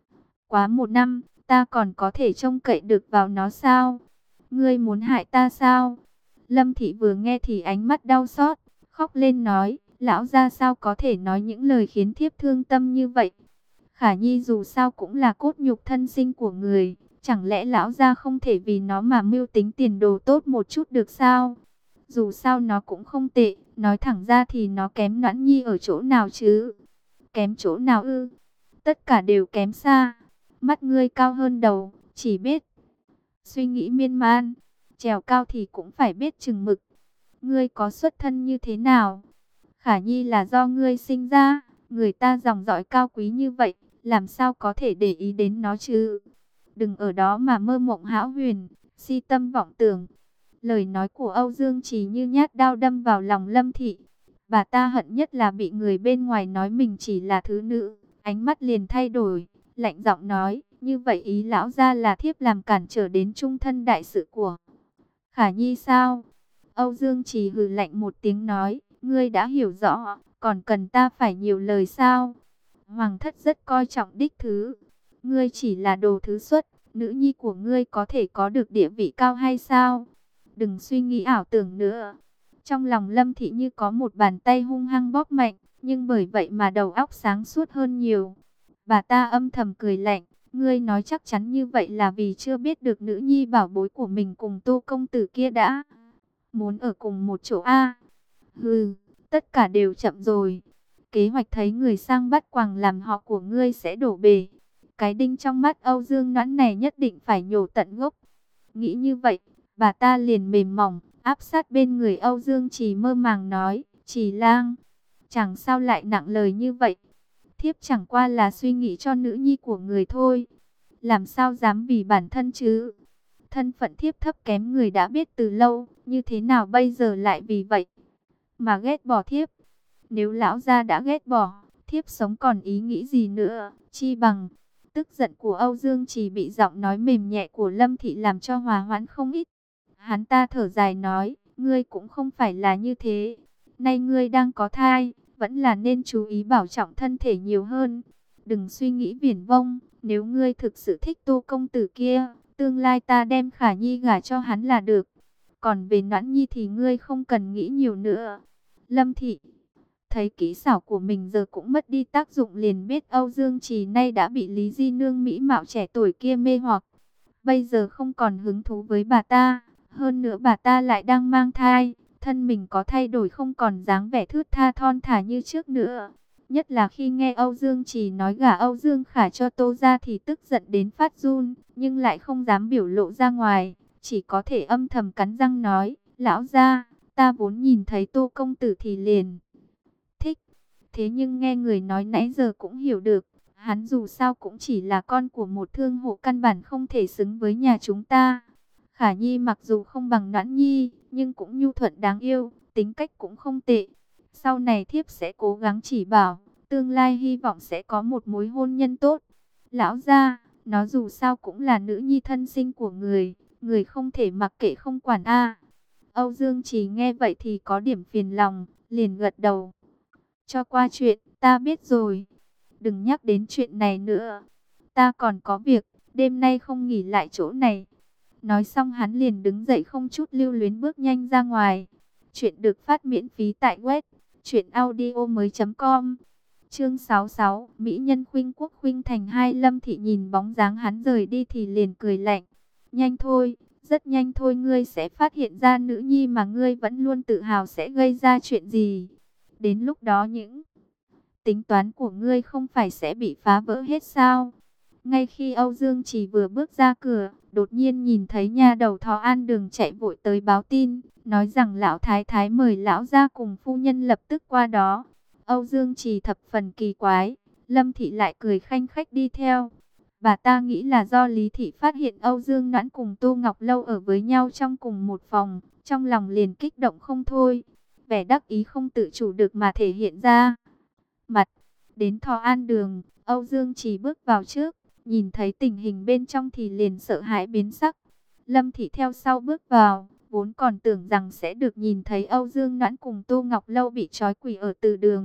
Quá một năm, ta còn có thể trông cậy được vào nó sao? Ngươi muốn hại ta sao? Lâm Thị vừa nghe thì ánh mắt đau xót, khóc lên nói, lão gia sao có thể nói những lời khiến thiếp thương tâm như vậy? Khả Nhi dù sao cũng là cốt nhục thân sinh của người, chẳng lẽ lão gia không thể vì nó mà mưu tính tiền đồ tốt một chút được sao? Dù sao nó cũng không tệ, nói thẳng ra thì nó kém Noãn Nhi ở chỗ nào chứ? Kém chỗ nào ư? Tất cả đều kém xa. Mắt ngươi cao hơn đầu, chỉ biết suy nghĩ miên man, trèo cao thì cũng phải biết chừng mực. Ngươi có xuất thân như thế nào? Khả Nhi là do ngươi sinh ra, người ta dòng dõi cao quý như vậy, làm sao có thể để ý đến nó chứ? Đừng ở đó mà mơ mộng hão huyền, si tâm vọng tưởng. Lời nói của Âu Dương Trì như nhát đao đâm vào lòng Lâm Thị. Bà ta hận nhất là bị người bên ngoài nói mình chỉ là thứ nữ. Ánh mắt liền thay đổi, lạnh giọng nói, như vậy ý lão gia là thiếp làm cản trở đến trung thân đại sự của Khả Nhi sao? Âu Dương Trì hừ lạnh một tiếng nói, ngươi đã hiểu rõ, còn cần ta phải nhiều lời sao? Hoàng thất rất coi trọng đích thứ. Ngươi chỉ là đồ thứ xuất, nữ nhi của ngươi có thể có được địa vị cao hay sao? Đừng suy nghĩ ảo tưởng nữa. Trong lòng Lâm Thị như có một bàn tay hung hăng bóp mạnh, nhưng bởi vậy mà đầu óc sáng suốt hơn nhiều. Bà ta âm thầm cười lạnh, ngươi nói chắc chắn như vậy là vì chưa biết được nữ nhi bảo bối của mình cùng Tô công tử kia đã muốn ở cùng một chỗ a. Hừ, tất cả đều chậm rồi. Kế hoạch thấy người sang bắt quàng làm họ của ngươi sẽ đổ bể. Cái đinh trong mắt Âu Dương Noãn này nhất định phải nhổ tận gốc. Nghĩ như vậy, bà ta liền mềm mỏng, áp sát bên người Âu Dương Trì mơ màng nói, Trì lang, chẳng sao lại nặng lời như vậy. Thiếp chẳng qua là suy nghĩ cho nữ nhi của người thôi. Làm sao dám vì bản thân chứ? Thân phận thiếp thấp kém người đã biết từ lâu, như thế nào bây giờ lại vì vậy mà ghét bỏ thiếp? Nếu lão gia đã ghét bỏ, thiếp sống còn ý nghĩ gì nữa, chi bằng. Tức giận của Âu Dương Trì bị giọng nói mềm nhẹ của Lâm Thị làm cho hòa hoãn không ít. Hắn ta thở dài nói, ngươi cũng không phải là như thế. Nay ngươi đang có thai, vẫn là nên chú ý bảo trọng thân thể nhiều hơn. Đừng suy nghĩ viển vông, nếu ngươi thực sự thích Tô công tử kia, tương lai ta đem Khả Nhi gả cho hắn là được. Còn về Noãn Nhi thì ngươi không cần nghĩ nhiều nữa. Lâm Thị thấy kỹ xảo của mình giờ cũng mất đi tác dụng, liền biết Âu Dương Trì nay đã bị Lý Di Nương mỹ mạo trẻ tuổi kia mê hoặc. Bây giờ không còn hứng thú với bà ta, hơn nữa bà ta lại đang mang thai, thân mình có thay đổi không còn dáng vẻ thướt tha thon thả như trước nữa. Nhất là khi nghe Âu Dương Trì nói gả Âu Dương Khả cho Tô gia thì tức giận đến phát run, nhưng lại không dám biểu lộ ra ngoài, chỉ có thể âm thầm cắn răng nói, lão gia, ta vốn nhìn thấy Tô công tử thì liền thích, thế nhưng nghe người nói nãy giờ cũng hiểu được, hắn dù sao cũng chỉ là con của một thương hộ, căn bản không thể xứng với nhà chúng ta. Khả Nhi mặc dù không bằng Noãn Nhi, nhưng cũng nhu thuận đáng yêu, tính cách cũng không tệ. Sau này thiếp sẽ cố gắng chỉ bảo, tương lai hy vọng sẽ có một mối hôn nhân tốt. Lão gia, nó dù sao cũng là nữ nhi thân sinh của người, người không thể mặc kệ không quản a. Âu Dương Trì nghe vậy thì có điểm phiền lòng, liền gật đầu. Cho qua chuyện, ta biết rồi. Đừng nhắc đến chuyện này nữa. Ta còn có việc, đêm nay không nghỉ lại chỗ này. Nói xong hắn liền đứng dậy không chút lưu luyến bước nhanh ra ngoài. Chuyện được phát miễn phí tại web truyện audio mới chấm com. Chương sáu mươi sáu, Mỹ nhân khuynh quốc khuynh thành hai. Lâm Thị nhìn bóng dáng hắn rời đi thì liền cười lạnh. Nhanh thôi, rất nhanh thôi ngươi sẽ phát hiện ra nữ nhi mà ngươi vẫn luôn tự hào sẽ gây ra chuyện gì. Đến lúc đó những tính toán của ngươi không phải sẽ bị phá vỡ hết sao? Ngay khi Âu Dương Trì vừa bước ra cửa, đột nhiên nhìn thấy nha đầu Thọ An Đường chạy vội tới báo tin, nói rằng lão thái thái mời lão gia cùng phu nhân lập tức qua đó. Âu Dương Trì thập phần kỳ quái, Lâm Thị lại cười khanh khách đi theo. Bà ta nghĩ là do Lý Thị phát hiện Âu Dương Noãn cùng Tô Ngọc Lâu ở với nhau trong cùng một phòng, trong lòng liền kích động không thôi. Vẻ đắc ý không tự chủ được mà thể hiện ra. Mặt đến Thọ An Đường, Âu Dương Trì bước vào trước, nhìn thấy tình hình bên trong thì liền sợ hãi biến sắc. Lâm Thị theo sau bước vào, vốn còn tưởng rằng sẽ được nhìn thấy Âu Dương Noãn cùng Tô Ngọc Lâu bị trói quỳ ở từ đường.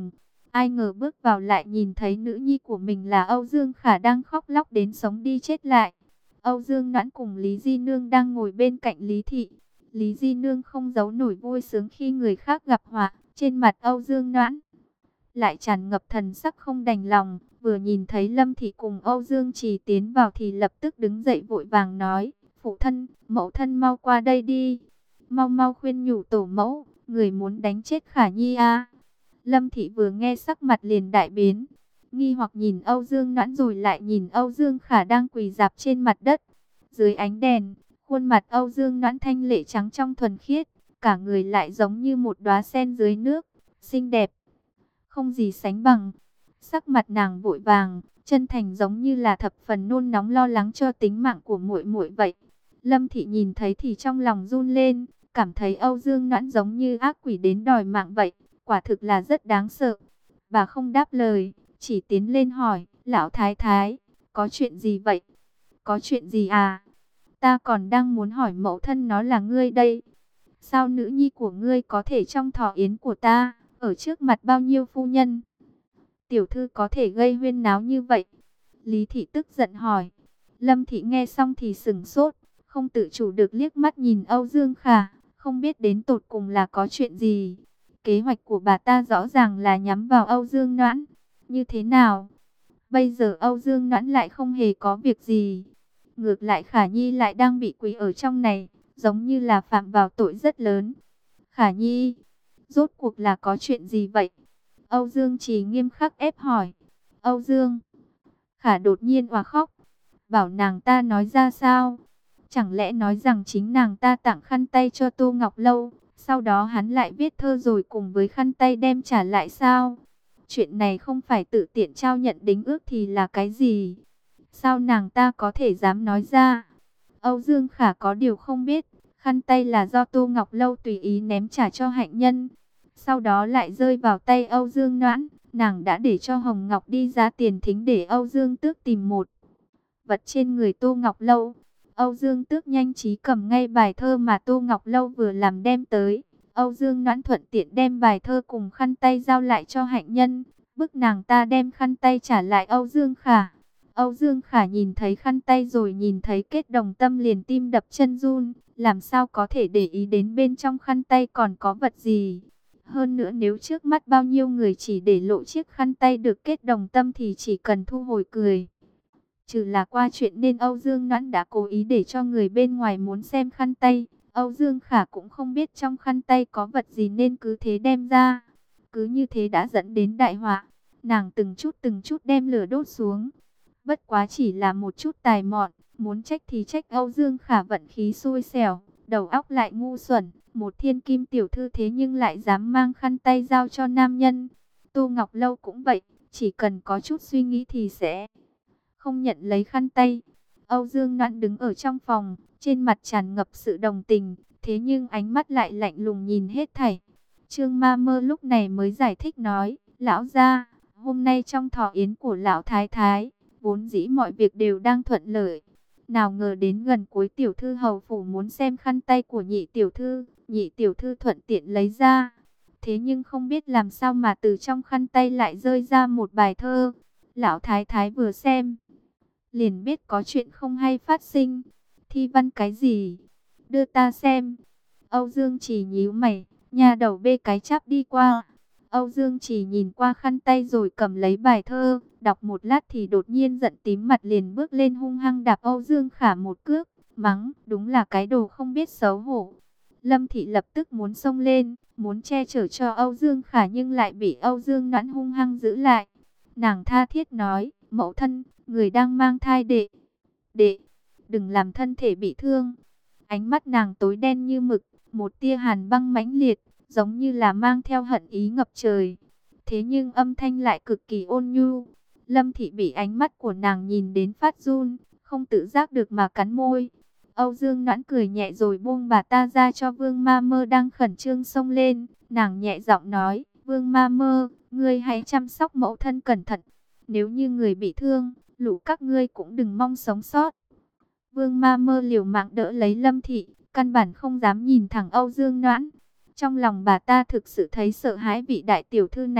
Ai ngờ bước vào lại nhìn thấy nữ nhi của mình là Âu Dương Khả đang khóc lóc đến sống đi chết lại. Âu Dương Noãn cùng Lý Di Nương đang ngồi bên cạnh Lý Thị. Lý Di Nương không giấu nổi vui sướng khi người khác gặp họa, trên mặt Âu Dương Noãn lại tràn ngập thần sắc không đành lòng. Vừa nhìn thấy Lâm Thị cùng Âu Dương Trì tiến vào thì lập tức đứng dậy vội vàng nói: phụ thân, mẫu thân mau qua đây đi, mau mau khuyên nhủ tổ mẫu, người muốn đánh chết Khả Nhi à. Lâm Thị vừa nghe sắc mặt liền đại biến, nghi hoặc nhìn Âu Dương Noãn rồi lại nhìn Âu Dương Khả đang quỳ rạp trên mặt đất. Dưới ánh đèn, khuôn mặt Âu Dương Noãn thanh lệ trắng trong thuần khiết, cả người lại giống như một đóa sen dưới nước, xinh đẹp không gì sánh bằng. Sắc mặt nàng vội vàng, chân thành giống như là thập phần nôn nóng lo lắng cho tính mạng của muội muội vậy. Lâm Thị nhìn thấy thì trong lòng run lên, cảm thấy Âu Dương Noãn giống như ác quỷ đến đòi mạng vậy, quả thực là rất đáng sợ. Bà không đáp lời, chỉ tiến lên hỏi: lão thái thái, có chuyện gì vậy? Có chuyện gì à? Ta còn đang muốn hỏi mẫu thân nó là ngươi đây. Sao nữ nhi của ngươi có thể trong thọ yến của ta, ở trước mặt bao nhiêu phu nhân, tiểu thư có thể gây huyên náo như vậy? Lý Thị tức giận hỏi. Lâm Thị nghe xong thì sững sốt, không tự chủ được liếc mắt nhìn Âu Dương Khả, không biết đến tột cùng là có chuyện gì. Kế hoạch của bà ta rõ ràng là nhắm vào Âu Dương Noãn. Như thế nào? Bây giờ Âu Dương Noãn lại không hề có việc gì. Ngược lại Khả Nhi lại đang bị quỳ ở trong này, giống như là phạm vào tội rất lớn. Khả Nhi, rốt cuộc là có chuyện gì vậy? Âu Dương Trì nghiêm khắc ép hỏi. Âu Dương Khả đột nhiên òa khóc, bảo nàng ta nói ra sao? Chẳng lẽ nói rằng chính nàng ta tặng khăn tay cho Tô Ngọc Lâu, sau đó hắn lại viết thơ rồi cùng với khăn tay đem trả lại sao? Chuyện này không phải tự tiện trao nhận đính ước thì là cái gì? Sao nàng ta có thể dám nói ra? Âu Dương Khả có điều không biết, khăn tay là do Tô Ngọc Lâu tùy ý ném trả cho hạnh nhân, sau đó lại rơi vào tay Âu Dương Noãn. Nàng đã để cho Hồng Ngọc đi giá tiền thính để Âu Dương Tước tìm một vật trên người Tô Ngọc Lâu. Âu Dương Tước nhanh trí cầm ngay bài thơ mà Tô Ngọc Lâu vừa làm đem tới. Âu Dương Noãn thuận tiện đem bài thơ cùng khăn tay giao lại cho hạnh nhân, bức nàng ta đem khăn tay trả lại Âu Dương Khả. Âu Dương Khả nhìn thấy khăn tay rồi nhìn thấy kết đồng tâm liền tim đập chân run, làm sao có thể để ý đến bên trong khăn tay còn có vật gì. Hơn nữa nếu trước mắt bao nhiêu người chỉ để lộ chiếc khăn tay được kết đồng tâm thì chỉ cần thu hồi cười trừ là qua chuyện, nên Âu Dương Noãn đã cố ý để cho người bên ngoài muốn xem khăn tay. Âu Dương Khả cũng không biết trong khăn tay có vật gì nên cứ thế đem ra. Cứ như thế đã dẫn đến đại họa. Nàng từng chút từng chút đem lửa đốt xuống. Bất quá chỉ là một chút tài mọn, muốn trách thì trách Âu Dương Khả vận khí xui xẻo, đầu óc lại ngu xuẩn. Một thiên kim tiểu thư thế nhưng lại dám mang khăn tay giao cho nam nhân. Tô Ngọc Lâu cũng vậy, chỉ cần có chút suy nghĩ thì sẽ không nhận lấy khăn tay. Âu Dương Noãn đứng ở trong phòng, trên mặt tràn ngập sự đồng tình, thế nhưng ánh mắt lại lạnh lùng nhìn hết thảy. Trương Ma Mơ lúc này mới giải thích nói: lão gia, hôm nay trong thọ yến của lão thái thái, vốn dĩ mọi việc đều đang thuận lợi. Nào ngờ đến gần cuối tiểu thư hầu phủ muốn xem khăn tay của nhị tiểu thư, nhị tiểu thư thuận tiện lấy ra. Thế nhưng không biết làm sao mà từ trong khăn tay lại rơi ra một bài thơ. Lão thái thái vừa xem liền biết có chuyện không hay phát sinh. Thi văn cái gì? Đưa ta xem. Âu Dương Trì nhíu mày, nhà đầu bê cái cháp đi qua. Âu Dương Trì nhìn qua khăn tay rồi cầm lấy bài thơ, đọc một lát thì đột nhiên giận tím mặt, liền bước lên hung hăng đạp Âu Dương Khả một cước, mắng: đúng là cái đồ không biết xấu hổ. Lâm Thị lập tức muốn xông lên, muốn che chở cho Âu Dương Khả nhưng lại bị Âu Dương Noãn hung hăng giữ lại. Nàng tha thiết nói: mẫu thân, người đang mang thai đệ, đệ, đừng làm thân thể bị thương. Ánh mắt nàng tối đen như mực, một tia hàn băng mãnh liệt, giống như là mang theo hận ý ngập trời. Thế nhưng âm thanh lại cực kỳ ôn nhu. Lâm Thị bị ánh mắt của nàng nhìn đến phát run, không tự giác được mà cắn môi. Âu Dương Noãn cười nhẹ rồi buông bà ta ra cho Vương Ma Mơ đang khẩn trương xông lên. Nàng nhẹ giọng nói: Vương Ma Mơ, ngươi hãy chăm sóc mẫu thân cẩn thận. Nếu như người bị thương, lũ các ngươi cũng đừng mong sống sót. Vương Ma Mơ liều mạng đỡ lấy Lâm Thị, căn bản không dám nhìn thẳng Âu Dương Noãn. Trong lòng bà ta thực sự thấy sợ hãi vị đại tiểu thư này.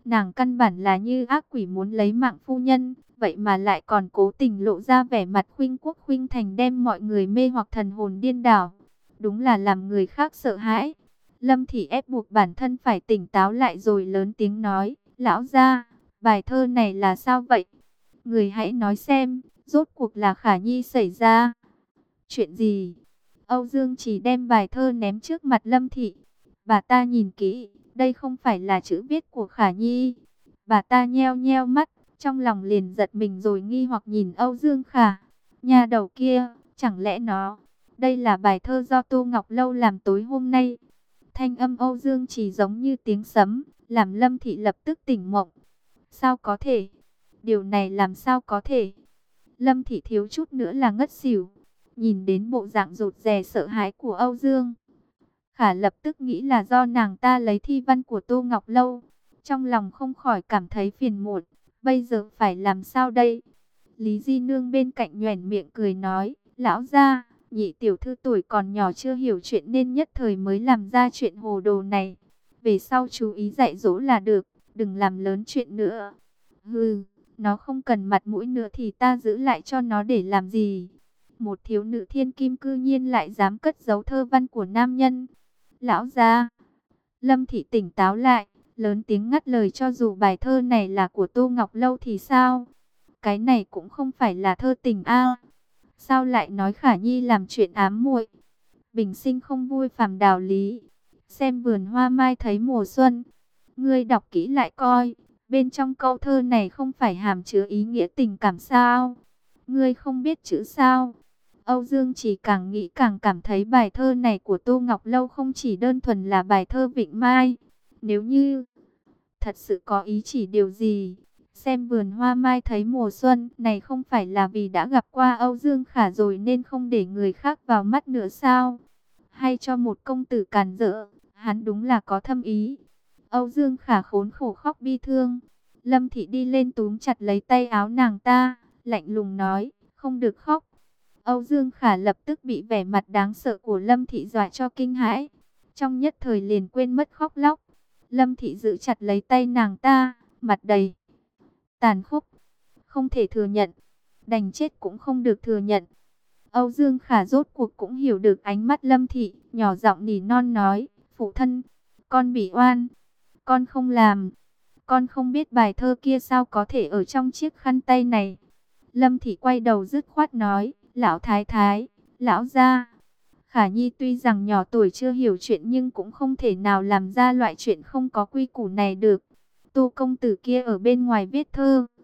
Nàng căn bản là như ác quỷ muốn lấy mạng phu nhân, vậy mà lại còn cố tình lộ ra vẻ mặt khuynh quốc khuynh thành, đem mọi người mê hoặc thần hồn điên đảo. Đúng là làm người khác sợ hãi. Lâm Thị ép buộc bản thân phải tỉnh táo lại rồi lớn tiếng nói, lão gia, bài thơ này là sao vậy? Người hãy nói xem, rốt cuộc là Khả Nhi xảy ra chuyện gì? Âu Dương chỉ đem bài thơ ném trước mặt Lâm Thị. Bà ta nhìn kỹ, đây không phải là chữ viết của Khả Nhi. Bà ta nheo nheo mắt, trong lòng liền giật mình rồi nghi hoặc nhìn Âu Dương Khả. Nhà đầu kia, chẳng lẽ nó, đây là bài thơ do Tô Ngọc Lâu làm tối hôm nay? Thanh âm Âu Dương chỉ giống như tiếng sấm, làm Lâm Thị lập tức tỉnh mộng. Sao có thể? Điều này làm sao có thể? Lâm Thị thiếu chút nữa là ngất xỉu. Nhìn đến bộ dạng rụt rè sợ hãi của Âu Dương Khả, lập tức nghĩ là do nàng ta lấy thi văn của Tô Ngọc Lâu. Trong lòng không khỏi cảm thấy phiền muộn. Bây giờ phải làm sao đây? Lý Di Nương bên cạnh nhoẻn miệng cười nói, lão gia, nhị tiểu thư tuổi còn nhỏ chưa hiểu chuyện nên nhất thời mới làm ra chuyện hồ đồ này. Về sau chú ý dạy dỗ là được, đừng làm lớn chuyện nữa. Hừ, nó không cần mặt mũi nữa thì ta giữ lại cho nó để làm gì? Một thiếu nữ thiên kim cư nhiên lại dám cất giấu thơ văn của nam nhân. Lão gia. Lâm Thị tỉnh táo lại, lớn tiếng ngắt lời, cho dù bài thơ này là của Tô Ngọc Lâu thì sao? Cái này cũng không phải là thơ tình a. Sao lại nói Khả Nhi làm chuyện ám muội? Bình sinh không vui phàm đào lý. Xem vườn hoa mai thấy mùa xuân. Ngươi đọc kỹ lại coi. Bên trong câu thơ này không phải hàm chứa ý nghĩa tình cảm sao? Ngươi không biết chữ sao? Âu Dương chỉ càng nghĩ càng cảm thấy bài thơ này của Tô Ngọc Lâu không chỉ đơn thuần là bài thơ Vịnh Mai. Nếu như thật sự có ý chỉ điều gì, xem vườn hoa mai thấy mùa xuân này không phải là vì đã gặp qua Âu Dương Khả rồi nên không để người khác vào mắt nữa sao? Hay cho một công tử càn rỡ, hắn đúng là có thâm ý. Âu Dương Khả khốn khổ khóc bi thương. Lâm Thị đi lên túm chặt lấy tay áo nàng ta, lạnh lùng nói, không được khóc. Âu Dương Khả lập tức bị vẻ mặt đáng sợ của Lâm Thị dọa cho kinh hãi. Trong nhất thời liền quên mất khóc lóc. Lâm Thị giữ chặt lấy tay nàng ta, mặt đầy tàn khốc. Không thể thừa nhận, đành chết cũng không được thừa nhận. Âu Dương Khả rốt cuộc cũng hiểu được ánh mắt Lâm Thị, nhỏ giọng nỉ non nói, phụ thân, con bị oan, con không làm, con không biết bài thơ kia sao có thể ở trong chiếc khăn tay này. Lâm Thị quay đầu dứt khoát nói, lão thái thái, lão gia, Khả Nhi tuy rằng nhỏ tuổi chưa hiểu chuyện nhưng cũng không thể nào làm ra loại chuyện không có quy củ này được. Tô công tử kia ở bên ngoài viết thơ,